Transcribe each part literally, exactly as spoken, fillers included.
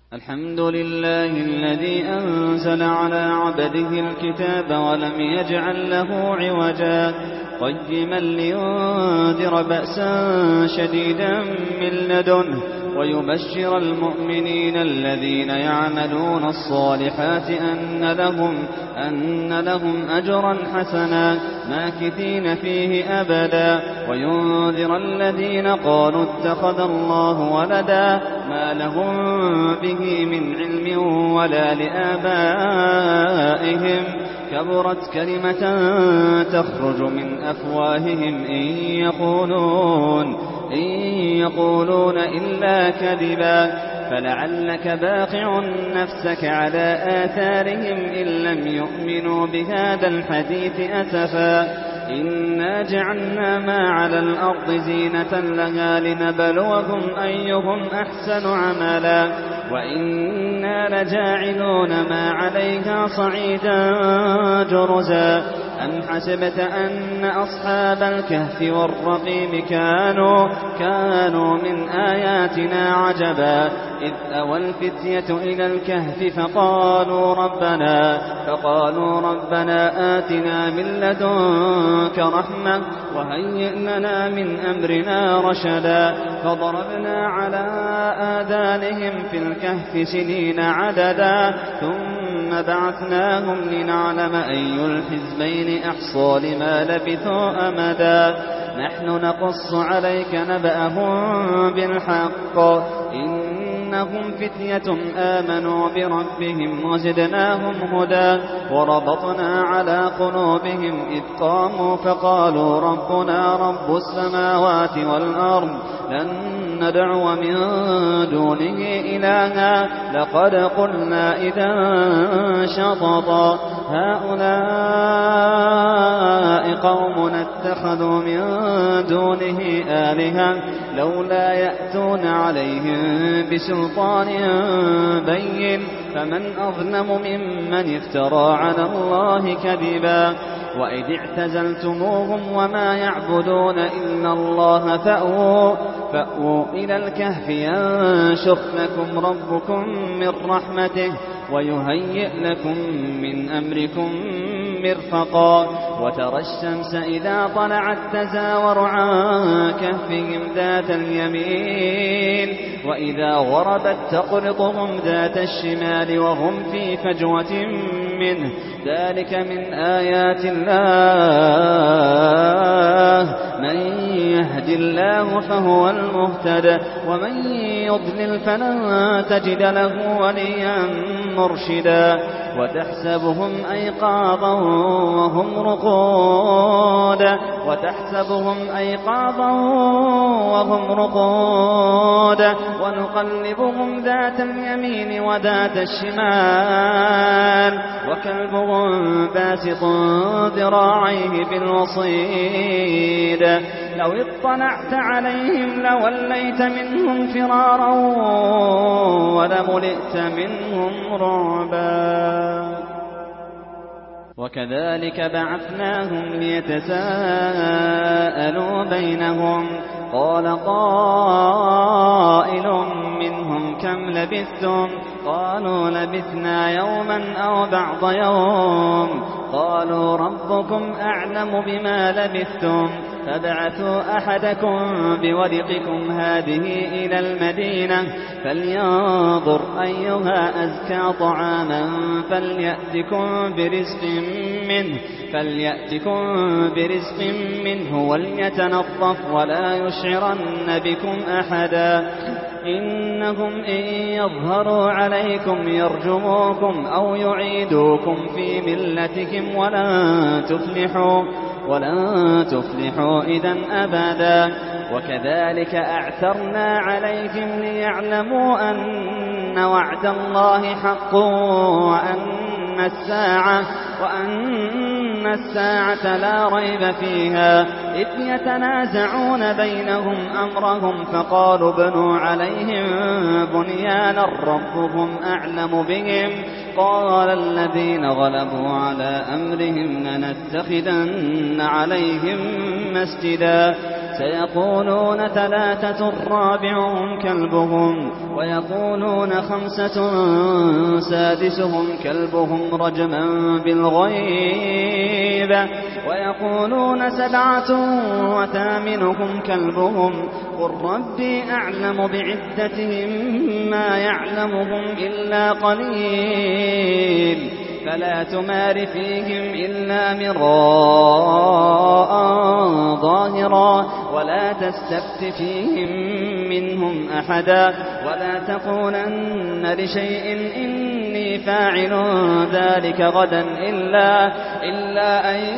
الحمد لله الذي أنزل على عبده الكتاب ولم يجعل له عوجا قيما لينذر بأسا شديدا من لدنه ويبشر المؤمنين الذين يعملون الصالحات أن لهم, أن لهم أجرا حسنا ماكثين فيه أبدا وينذر الذين قالوا اتخذ الله ولدا ما لهم به من علم ولا لآبائهم كبرت كلمة تخرج من أفواههم إن يقولون, إن يقولون إلا كذبا فلعلك باقع نفسك على آثارهم إن لم يؤمنوا بهذا الحديث أسفا إنا جعلنا ما على الأرض زينة لها لنبلوهم أيهم أحسن عملا وإنا لجاعلون ما عليها صعيدا جرزا أم حسبت أن أصحاب الكهف والرقيم كانوا, كانوا من آياتنا عجبا إذ أوى الفتية إلى الكهف فقالوا ربنا, فقالوا ربنا آتنا من لدنك رحمة وهيئ لنا من أمرنا رشدا فضربنا على آذانهم في الكهف سنين عددا ثم بعثناهم لنعلم أي الحزبين أحصى لما لبثوا أمدا نحن نقص عليك نبأهم بالحق إنهم فتية آمنوا بربهم وزدناهم هدى وربطنا على قلوبهم إذ قاموا فقالوا ربنا رب السماوات والأرض لن ندعو من دونه إلها لقد قلنا إذا شططا هؤلاء قوم اتخذوا من دونه آلهة لولا يأتون عليهم بسلطان بين فمن أظلم ممن افترى على الله كذبا وإذ اعتزلتموهم وما يعبدون إلا الله فأووا, فأووا إلى الكهف ينشر لكم ربكم من رحمته ويهيئ لكم من أمركم مرفقا وترى الشمس إذا طلعت تزاور عن كهفهم ذات اليمين وإذا غربت تقرضهم ذات الشمال وهم في فجوة منه ذلك من آيات الله من يهد الله فهو المهتد ومن يضلل فلن تجد له وليا مرشدا وتحسبهم أيقاظا وهم رقود وتحسبهم أيقاظا وهم رقود ونقلبهم ذات اليمين وذات الشمال وكلبهم باسط ذراعيه بالوصيد لو اطلعت عليهم لوليت منهم فرارا ولملئت منهم رعبا وكذلك بعثناهم ليتساءلوا بينهم قال قائل منهم كم لبثتم قالوا لبثنا يوما أو بعض يوم قالوا ربكم أعلم بما لبثتم فابعثوا أحدكم بورقكم هذه إلى المدينة فلينظر أيها أزكى طعاما فليأتكم برزق منه فليأتكم برزق منه وليتنظف ولا يشعرن بكم أحدا إنهم إن يظهروا عليكم يرجموكم أو يعيدوكم في ملتكم ولن تفلحوا ولن تفلحوا إذن أبدا وكذلك أعثرنا عليهم ليعلموا أن وعد الله حق وأن الساعة وأن الساعة لا ريب فيها إذ يتنازعون بينهم أمرهم فقالوا بنوا عليهم بنيانا ربهم أعلم بهم قال الذين غلبوا على أمرهم لنتخذن عليهم مسجدا سيقولون ثلاثة رابعهم كلبهم ويقولون خمسة سادسهم كلبهم رجما بالغيب ويقولون سبعة وثامنهم كلبهم قل ربي أعلم بعدتهم ما يعلمهم إلا قليل فلا تمار فيهم إلا مراء ظاهرا ولا تستفت فيهم منهم أحدا ولا تقولن لشيء إني فاعل ذلك غدا إلا, إلا أن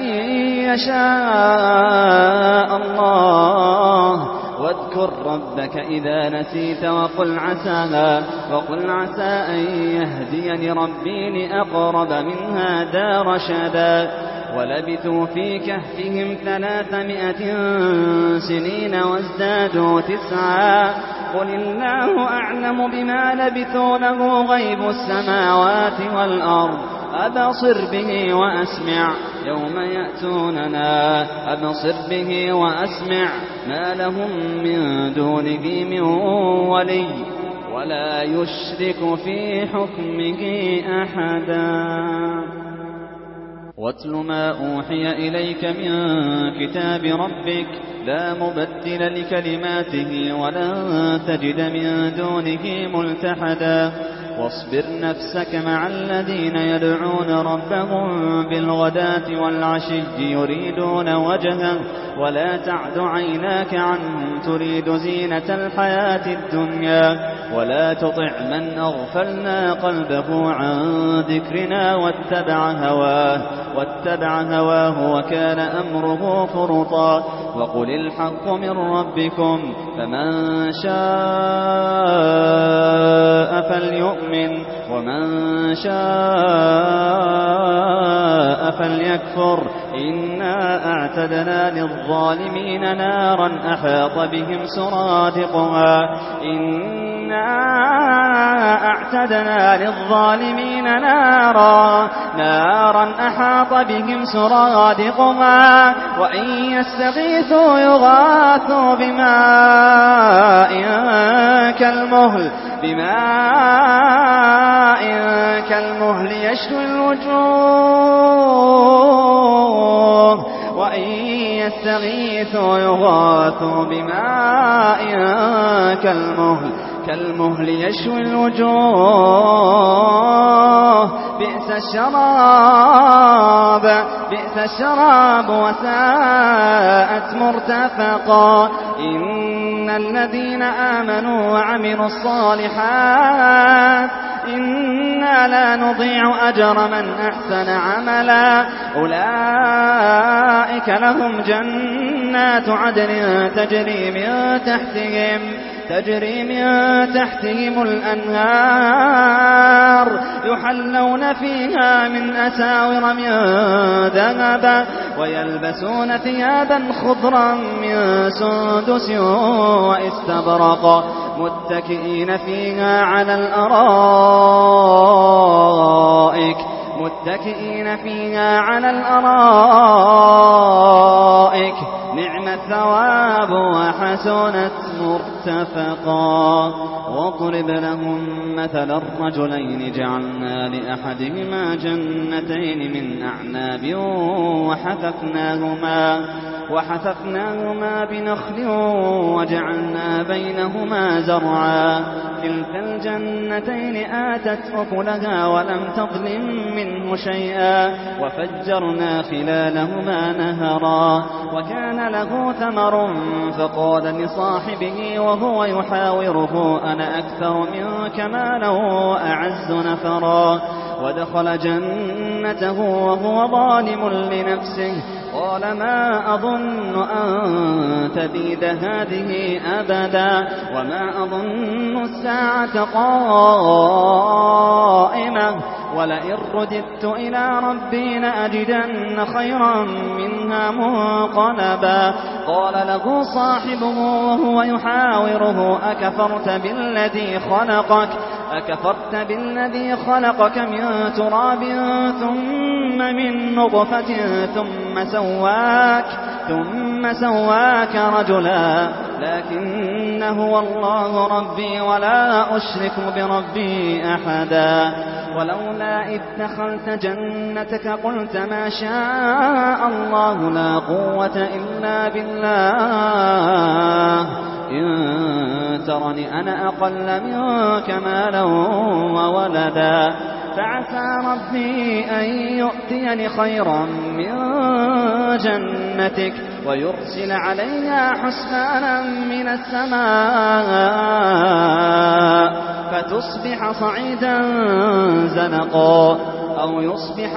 يشاء الله واذكر ربك إذا نسيت وقل عسى, وقل عسى أن يهديني ربي لأقرب من هذا رشدا ولبثوا في كهفهم ثلاثمائة سنين وازدادوا تسعا قل الله أعلم بما لبثوا له غيب السماوات والأرض أبصر به وأسمع يوم يأتوننا أبصر به وأسمع ما لهم من دونه من ولي ولا يشرك في حكمه أحدا واتل ما أوحي إليك من كتاب ربك لا مبدل لكلماته ولن تجد من دونه ملتحدا واصبر نفسك مع الذين يدعون ربهم بالغداة والعشي يريدون وجهه ولا تعد عيناك عنهم تريد زينة الحياة الدنيا ولا تطع من أغفلنا قلبه عن ذكرنا واتبع هواه واتبع هواه وكان أمره فرطا وقل الحق من ربكم فمن شاء فليؤمن ومن شاء فليكفر إنا أعتدنا للظالمين نارا أحاط بهم سرادقها إنا أعتدنا للظالمين نارا نارا أحاط بهم سرادقها وإن يستغيثوا يغاثوا بماء كالمهل بماء كالمهل يشوي الوجوه وإن يستغيثوا يغاثوا بماء كالمهل كالمهل يشوي الوجوه بئس الشراب بئس الشراب وساءت مرتفقا إن الذين آمنوا وعملوا الصالحات إنا لا نضيع أجر من أحسن عملا أولئك لهم جنات عدن تجري من تحتهم تجري من تحتهم الأنهار يحلون فيها من أساور من ذهب ويلبسون ثيابا خضرا من سندس واستبرق متكئين فيها على الأرائك متكئين فيها على الأرائك نعم الثواب وحسنت مرتفقا واضرب لهم مثل الرجلين جعلنا لأحدهما جنتين من أعناب وحففناهما وحففناهما بنخل وجعلنا بينهما زرعا كلتا الجنتين آتت أكلها ولم تظلم منه شيئا وفجرنا خلالهما نهرا وكان له ثمر فقال لصاحبه وهو يحاوره أنا أكثر منك مالا وأعز نفرا ودخل جنته وهو ظالم لنفسه قال ما أظن أن تبيد هذه أبدا وما أظن الساعة قائمة ولئن رددت إلى ربي لأجدن خيرا منها منقلبا قال له صاحبه وهو يحاوره أكفرت بالذي خلقك أكفرت بالذي خلقك من تراب ثم من نطفة ثم سواك ثم سواك رجلا لكن هو الله ربي ولا أشرك بربي أحدا ولولا إذ دخلت جنتك قلت ما شاء الله لا قوة إلا بالله إن ترني أنا أقل منك مالا وولدا فعسى ربي أن يؤتيني خيرا من جنتك ويرسل عليها حسبانا من السماء فتصبح صعيدا زلقا أو يصبح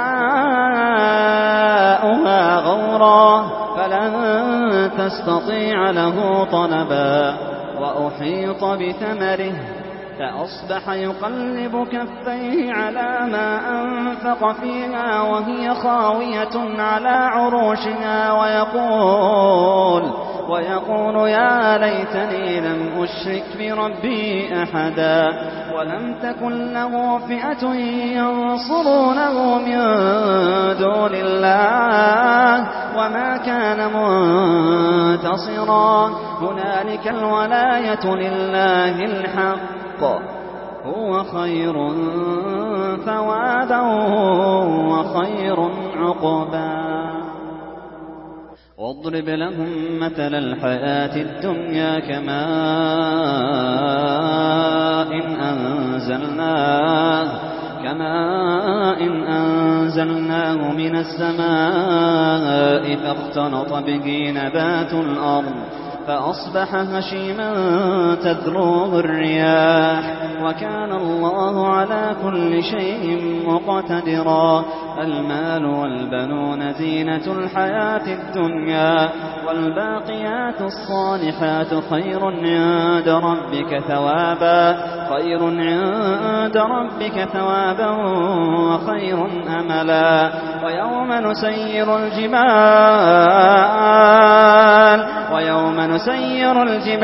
ماؤها غورا فلن تستطيع له طلبا وأحيط بثمره فأصبح يقلب كفيه على ما أنفق فيها وهي خاوية على عروشها ويقول, ويقول يا ليتني لم أشرك بربي أحدا ولم تكن له فئة ينصرونه من دون الله وما كان منتصرا هنالك الولاية لله الحق هو خير ثوابا وخير عقبا واضرب لهم مثل الحياة الدنيا كماء إن أنزلناه كماء إن أنزلناه من السماء فاختلط به نبات الأرض فأصبح هشيما تذروه الرياح وكان الله على كل شيء مقتدرا المال والبنون زينة الحياة الدنيا والباقيات الصالحات خير عند ربك ثوابا خير عند ربك ثوابا وخير أملا ويوم نسير الجبال ويوم نسير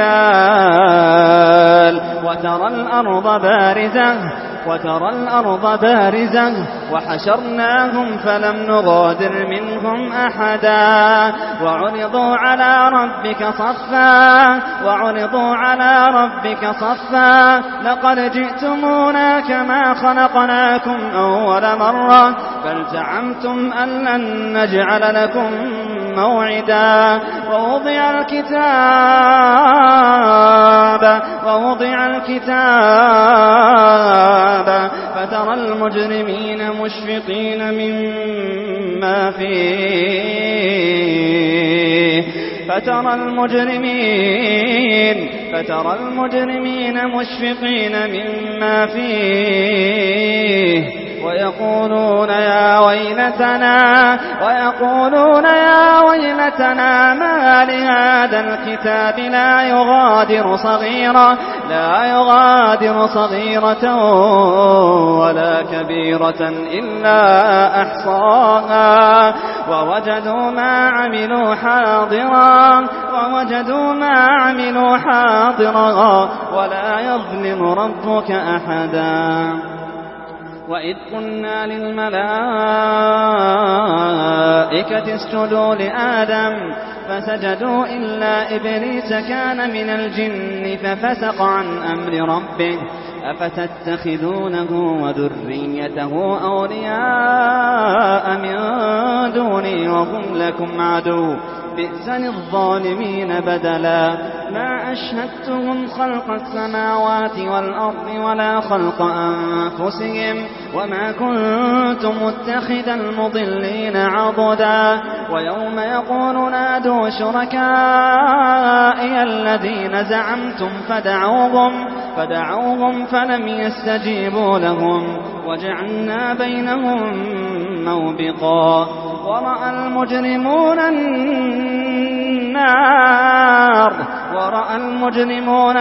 الجبال وترى الأرض بارزة وترى الأرض بارزة وحشرناهم فلم نغادر منهم أحدا وعرضوا على ربك صفا وعرضوا على ربك صفا لقد جئتمونا كما خلقناكم أول مرة بل زعمتم أن لن نجعل لكم موعدا ووضع الكتاب ووضع الكتاب فترى المجرمين مشفقين مما فيه فترى المجرمين فترى المجرمين مشفقين مما فيه ويقولون يا ويلتنا ويقولون يا ويلتنا ما لهذا الكتاب لا يغادر صغيرة لا يغادر صغيرة ولا كبيرة إلا أحصاها ووجدوا ما عملوا حاضرا ووجدوا ما عملوا حاضرا ولا يظلم ربك أحدا وإذ قلنا للملائكة اسجدوا لآدم فسجدوا إلا إبليس كان من الجن ففسق عن أمر ربه أفتتخذونه وذريته أولياء من دوني وهم لكم عدو بئس للظالمين بدلا ما أشهدتهم خلق السماوات والأرض ولا خلق أنفسهم وما كنت متخذ المضلين عضدا ويوم يقول نادوا شركائي الذين زعمتم فدعوهم فدعوهم فلم يستجيبوا لهم وجعلنا بينهم موبقا ورأى المجرمون النار ورأى المجرمون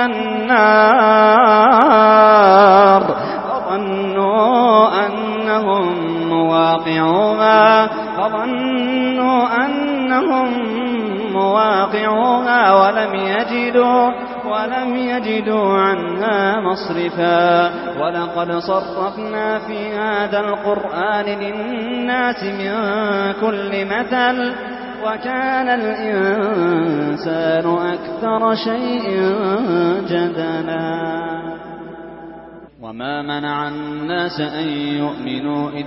النار فظنوا أنهم مواقعوها فظنوا أنهم مواقعوها ولم يجدوا ولم يجدوا عنها مصرفا ولقد صرفنا في هذا القرآن للناس من كل مثل وكان الإنسان أكثر شيء جدلا وما منع الناس أن يؤمنوا إذ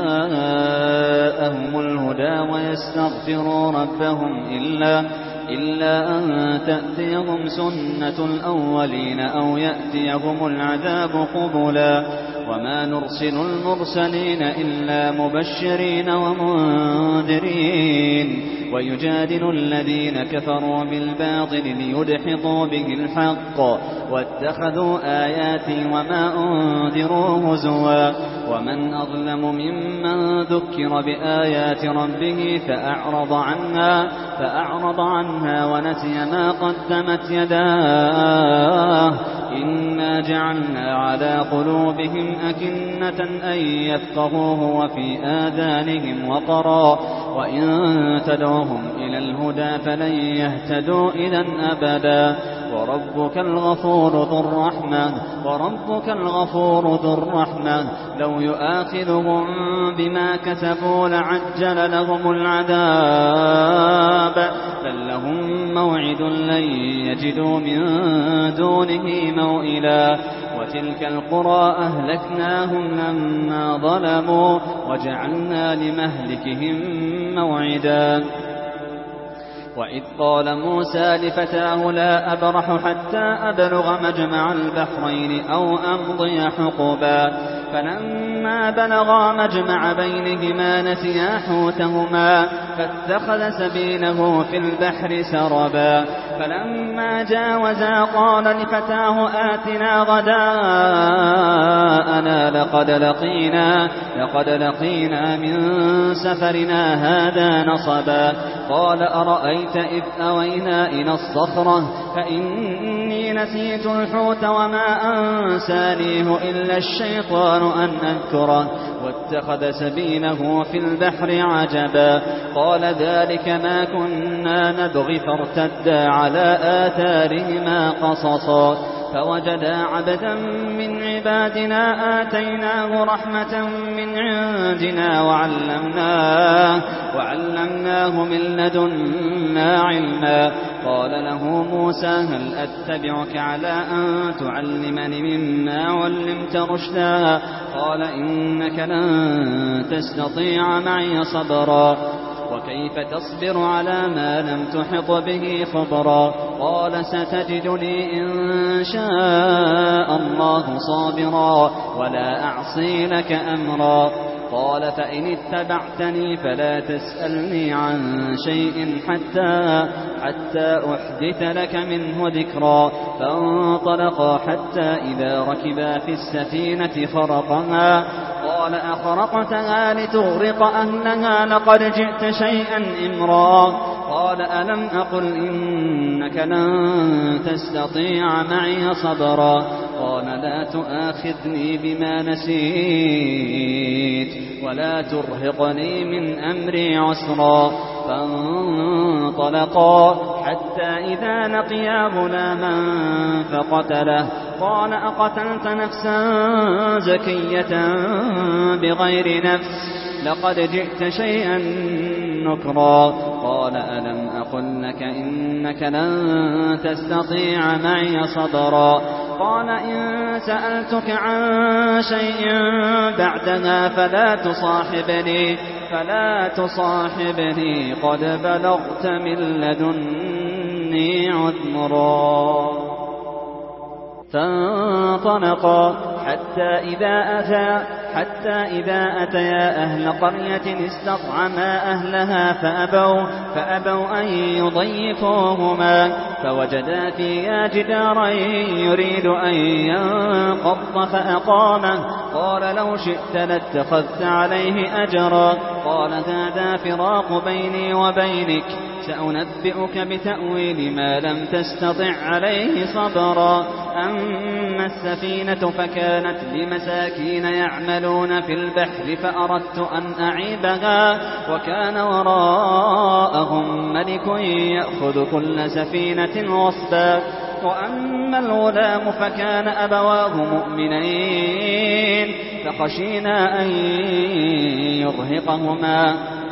جاءهم الهدى ويستغفروا ربهم إلا إلا أن تأتيهم سنة الأولين أو يأتيهم العذاب قبلا وما نرسل المرسلين إلا مبشرين ومنذرين ويجادل الذين كفروا بالباطل ليدحضوا به الحق واتخذوا آياتي وما أنذروا هزوا ومن أظلم ممن ذكر بآيات ربه فأعرض عنها فأعرض عنها ونسي ما قدمت يداه إنا جعلنا على قلوبهم أكنة أن يفقهوه وفي آذانهم وقرا وإن تدعوهم إلى الهدى فلن يهتدوا إذا أبدا وربك الغفور ذو الرحمة وربك الغفور ذو الرحمة لو يؤاخذهم بما كسبوا لعجل لهم العذاب بل لهم موعد لن يجدوا من دونه موئلا وتلك القرى أهلكناهم لما ظلموا وجعلنا لمهلكهم موعدا وإذ قال موسى لفتاه لا أبرح حتى أبلغ مجمع البحرين أو أمضي حقبا فلما بلغا مجمع بينهما نسيا حوتهما فاتخذ سبيله في البحر سربا فلما جاوزا قال لفتاه آتنا غداءنا لقد لقينا, لقد لقينا من سفرنا هذا نصبا قال أرأيت إذ أوينا إلى الصخرة فإني نسيت الحوت وما أنسانيه إلا الشيطان أن أذكره واتخذ سبيله في البحر عجبا قال ذلك ما كنا نبغي فارتدا على آثارهما قصصا فوجدا عبدا من عبادنا آتيناه رحمة من عندنا وعلمناه, وعلمناه من لدنا علما قال له موسى هل أتبعك على أن تعلمني مما علمت رشدا قال إنك لن تستطيع معي صبرا وكيف تصبر على ما لم تحط به خبرا قال ستجدني إن شاء الله صابرا ولا أعصي لك أمرا قال فإن اتبعتني فلا تسألني عن شيء حتى, حتى أحدث لك منه ذكرا فانطلقا حتى إذا ركبا في السفينة خرقها قال أخرقتها لتغرق أهلها لقد جئت شيئا إمرا قال ألم أقل إنك لن تستطيع معي صبرا قال لا تؤاخذني بما نسيت ولا ترهقني من أمري عسرا فانطلقا حتى إذا لقيا غلاما فقتله قال أقتلت نفسا زكية بغير نفس لقد جئت شيئا نكرا قال ألم أقل لك إنك لن تستطيع معي صبرا قال إن سألتك عن شيء بعدها فلا تصاحبني فلا تصاحبني قد بلغت من لدني عذرا فانطلقا حتى إذا أتى حتى إذا أتيا أهل قرية استطعما أهلها فأبوا, فأبوا أن يضيفوهما فوجدا فيها جدارا يريد أن ينقض فأقامه قال لو شئت لاتخذت عليه أجرا قال هذا فراق بيني وبينك سأنبئك بتأويل ما لم تستطع عليه صبرا أما السفينة فكانت لمساكين يعملون في البحر فأردت أن أعيبها وكان وراءهم ملك يأخذ كل سفينة غصبا وأما الغلام فكان أبواه مؤمنين فخشينا أن يرهقهما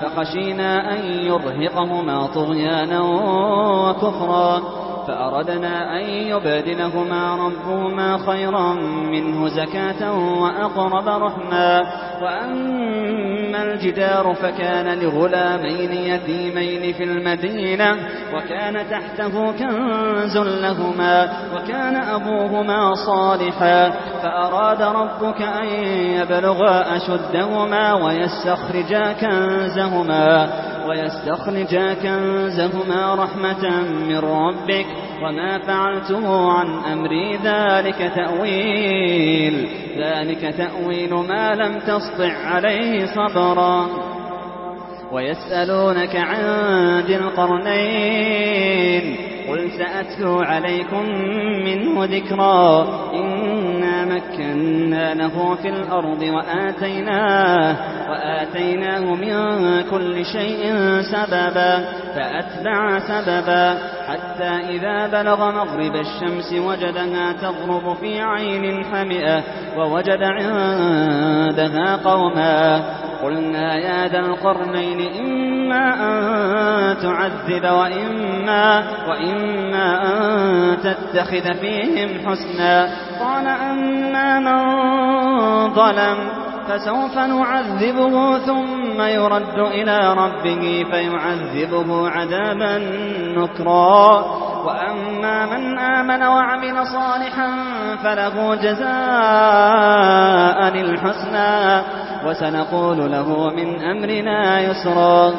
فخشينا أن يرهقهما طغيانا وكفرا فأردنا أن يبدلهما ربهما خيرا منه زكاة وأقرب رحما وأما الجدار فكان لغلامين يتيمين في المدينة وكان تحته كنز لهما وكان أبوهما صالحا فأراد ربك أن يبلغا أشدهما ويستخرجا كنزهما ويستخرجا كنزهما رحمة من ربك وما فعلته عن أمري ذلك تأويل ذلك تأويل ما لم تسطع عليه صبرا ويسألونك عن ذي القرنين قل سأتلو عليكم منه ذكرا إنا مكنا له في الأرض وآتيناه, وآتيناه من كل شيء سببا فأتبع سببا حتى إذا بلغ مغرب الشمس وجدها تغرب في عين حمئة ووجد عندها قوما قلنا يا ذا القرنين إما أن تعذب وإما, وإما أن تتخذ فيهم حسنا قال أما من ظلم فسوف نعذبه ثم يرد إلى ربه فيعذبه عذابا نكرا وأما من آمن وعمل صالحا فله جزاء الحسنى وسنقول له من أمرنا يسرا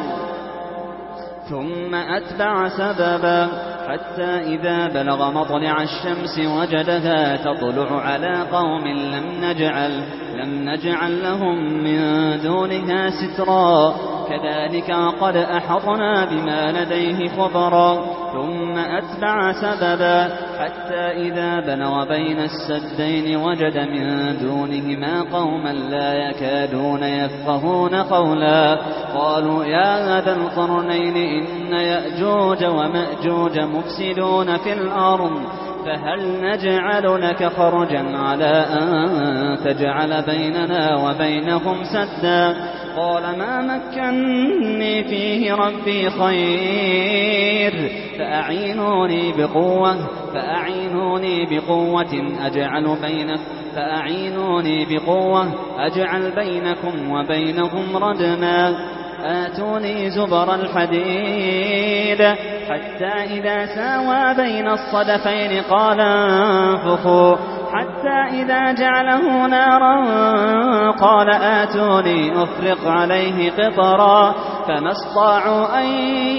ثم أتبع سببا حتى إذا بلغ مطلع الشمس وجدها تطلع على قوم لم نجعل, لم نجعل لهم من دونها سترا كذلك وقد أحطنا بما لديه خبرا ثم أتبع سببا حتى إذا بلغ بين السدين وجد من دونهما قوما لا يكادون يفقهون قولا قالوا يا ذا القرنين إن يأجوج ومأجوج مفسدون في الأرض فهل نجعل لك خرجا على أن تجعل بيننا وبينهم سدا قال ما مكنني فيه ربي خير فأعينوني بقوة فأعينوني بقوة أجعل بينكم فأعينوني بقوة أجعل بينكم وبينهم ردما آتوني زبر الحديد حتى إذا ساوى بين الصدفين قال انفخوا حتى إذا جعله نارا قال آتوني أفرق عليه قطرا فما استطاعوا أن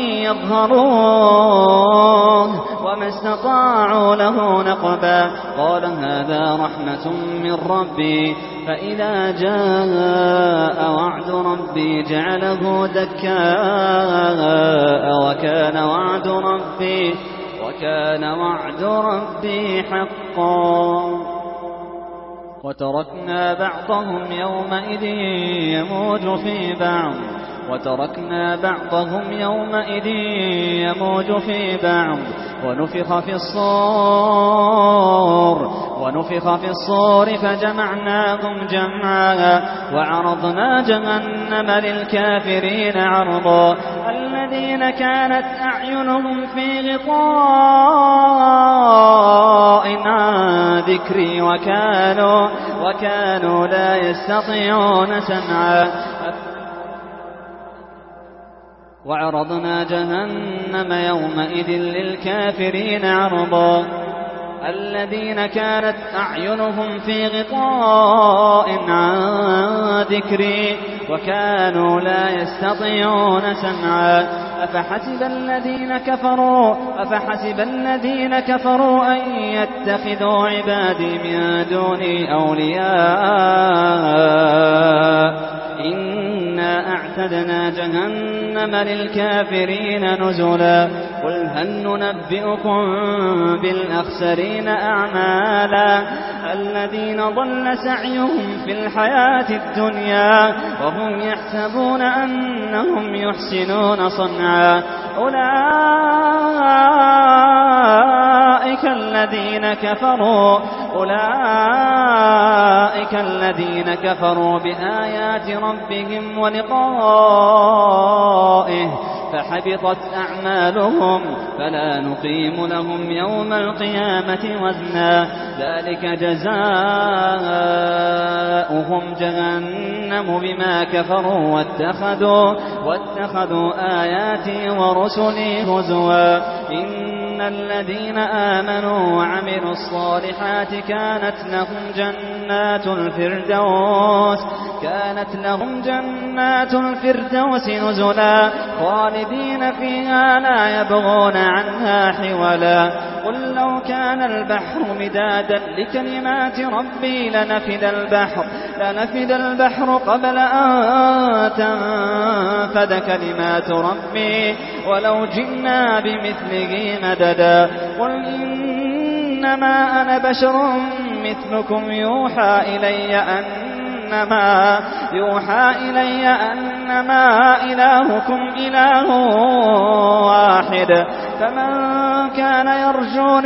يظهروه وما استطاعوا له نقبا قال هذا رحمة من ربي فإذا جاء وعد ربي جعله دكاء وكان وعد ربي وكان وعد ربي حقا وتركنا بعضهم يومئذ يموج في بعض وتركنا بعضهم يومئذ يموج في بعض ونفخ في الصور ونفخ في الصور فجمعناهم جمعا وعرضنا جهنم للكافرين عرضا الذين كانت أعينهم في غطاء عن ذكري وكانوا, وكانوا لا يستطيعون سمعا وعرضنا جهنم يومئذ للكافرين عرضا الذين كانت أعينهم في غطاء عن ذكري وكانوا لا يستطيعون سمعا أفحسب الذين كفروا أفحسب الذين كفروا أن يتخذوا عبادي من دوني أولياء إنا أعتدنا جهنم للكافرين نزلا قل هل ننبئكم بالأخسرين أعمالا الذين ضل سعيهم في الحياة الدنيا وهم يحسبون أنهم يحسنون صنعا أولئك الذين الذين كفروا أولئك الذين كفروا بآيات ربهم ولقائه فحبطت أعمالهم فلا نقيم لهم يوم القيامة وزنا ذلك جزاؤهم جهنم بما كفروا واتخذوا, واتخذوا آياتي ورسلي هزوا إن الذين آمنوا وعملوا الصالحات كانت لهم جنات الفردوس كانت لهم جنات الفردوس نزلا خالدين فيها لا يبغون عنها حولا قل لو كان البحر مدادا لكلمات ربي لنفد البحر لنفد البحر قبل أن تنفد كلمات ربي ولو جئنا بمثله مددا قل إنما أنا بشر مثلكم يوحى إلي أنما يوحى إلي أنما إلهكم إله واحد فمن كان يرجو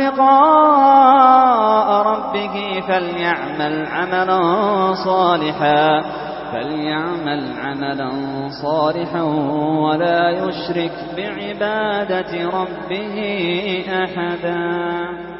لقاء ربه فليعمل عملا صالحا فليعمل عملا صالحا ولا يشرك بعبادة ربه أحدا.